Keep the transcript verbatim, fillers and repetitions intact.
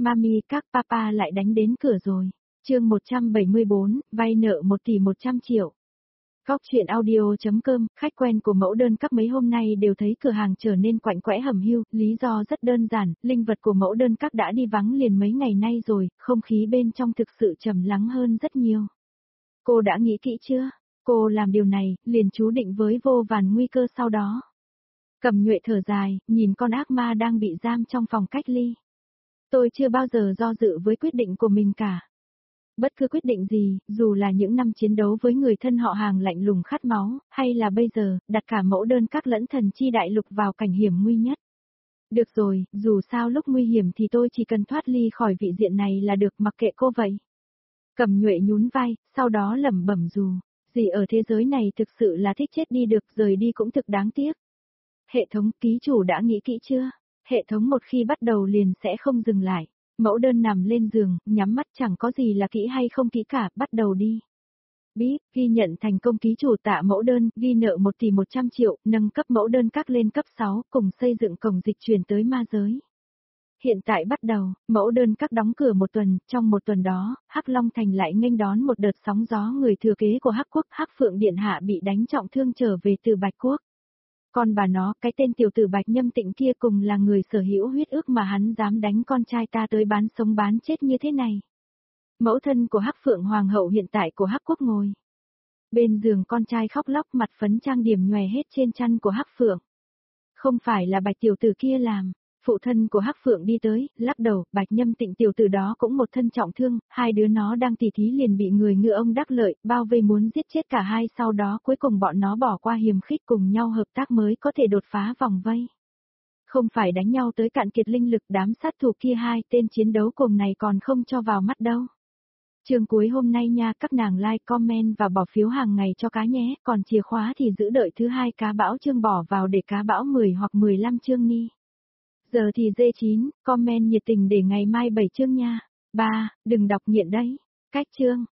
Mami các papa lại đánh đến cửa rồi. Chương một trăm bảy mươi bốn, vay nợ một tỷ một trăm triệu. Góc truyện audio.com, khách quen của mẫu đơn các mấy hôm nay đều thấy cửa hàng trở nên quạnh quẽ hầm hiu, lý do rất đơn giản, linh vật của mẫu đơn các đã đi vắng liền mấy ngày nay rồi, không khí bên trong thực sự trầm lắng hơn rất nhiều. Cô đã nghĩ kỹ chưa? Cô làm điều này, liền chú định với vô vàn nguy cơ sau đó. Cầm Nhuệ thở dài, nhìn con ác ma đang bị giam trong phòng cách ly. Tôi chưa bao giờ do dự với quyết định của mình cả. Bất cứ quyết định gì, dù là những năm chiến đấu với người thân họ hàng lạnh lùng khát máu, hay là bây giờ, đặt cả mẫu đơn các lẫn thần chi đại lục vào cảnh hiểm nguy nhất. Được rồi, dù sao lúc nguy hiểm thì tôi chỉ cần thoát ly khỏi vị diện này là được, mặc kệ cô vậy. Cầm Nhuệ nhún vai, sau đó lẩm bẩm dù, gì ở thế giới này thực sự là thích chết đi được, rời đi cũng thực đáng tiếc. Hệ thống ký chủ đã nghĩ kỹ chưa? Hệ thống một khi bắt đầu liền sẽ không dừng lại. Mẫu đơn nằm lên giường, nhắm mắt chẳng có gì là kỹ hay không kỹ cả, bắt đầu đi. Bí, ghi nhận thành công ký chủ tạ mẫu đơn, ghi nợ một tỷ một trăm triệu, nâng cấp mẫu đơn các lên cấp sáu, cùng xây dựng cổng dịch chuyển tới ma giới. Hiện tại bắt đầu, mẫu đơn các đóng cửa một tuần, trong một tuần đó, Hắc Long Thành lại nghênh đón một đợt sóng gió, người thừa kế của Hắc Quốc, Hắc Phượng Điện Hạ bị đánh trọng thương trở về từ Bạch Quốc. Còn bà nó, cái tên tiểu tử Bạch Nhâm Tịnh kia cùng là người sở hữu huyết ước mà hắn dám đánh con trai ta tới bán sống bán chết như thế này. Mẫu thân của Hắc Phượng Hoàng hậu hiện tại của Hắc Quốc ngồi bên giường con trai khóc lóc, mặt phấn trang điểm nhòe hết trên chăn của Hắc Phượng. Không phải là Bạch tiểu tử kia làm. Phụ thân của Hắc Phượng đi tới, lắc đầu, Bạch Nhâm Tịnh tiểu tử đó cũng một thân trọng thương, hai đứa nó đang tỉ thí liền bị người ngựa ông đắc lợi, bao vây muốn giết chết cả hai, sau đó cuối cùng bọn nó bỏ qua hiềm khích cùng nhau hợp tác mới có thể đột phá vòng vây. Không phải đánh nhau tới cạn kiệt linh lực, đám sát thủ kia hai tên chiến đấu cùng này còn không cho vào mắt đâu. Chương cuối hôm nay nha, các nàng like, comment và bỏ phiếu hàng ngày cho cá nhé, còn chìa khóa thì giữ đợi thứ hai cá bão chương bỏ vào để cá bão mười hoặc mười lăm chương ni. Giờ thì dê chín, comment nhiệt tình để ngày mai bảy chương nha. ba. Đừng đọc nghiện đấy. Cách chương.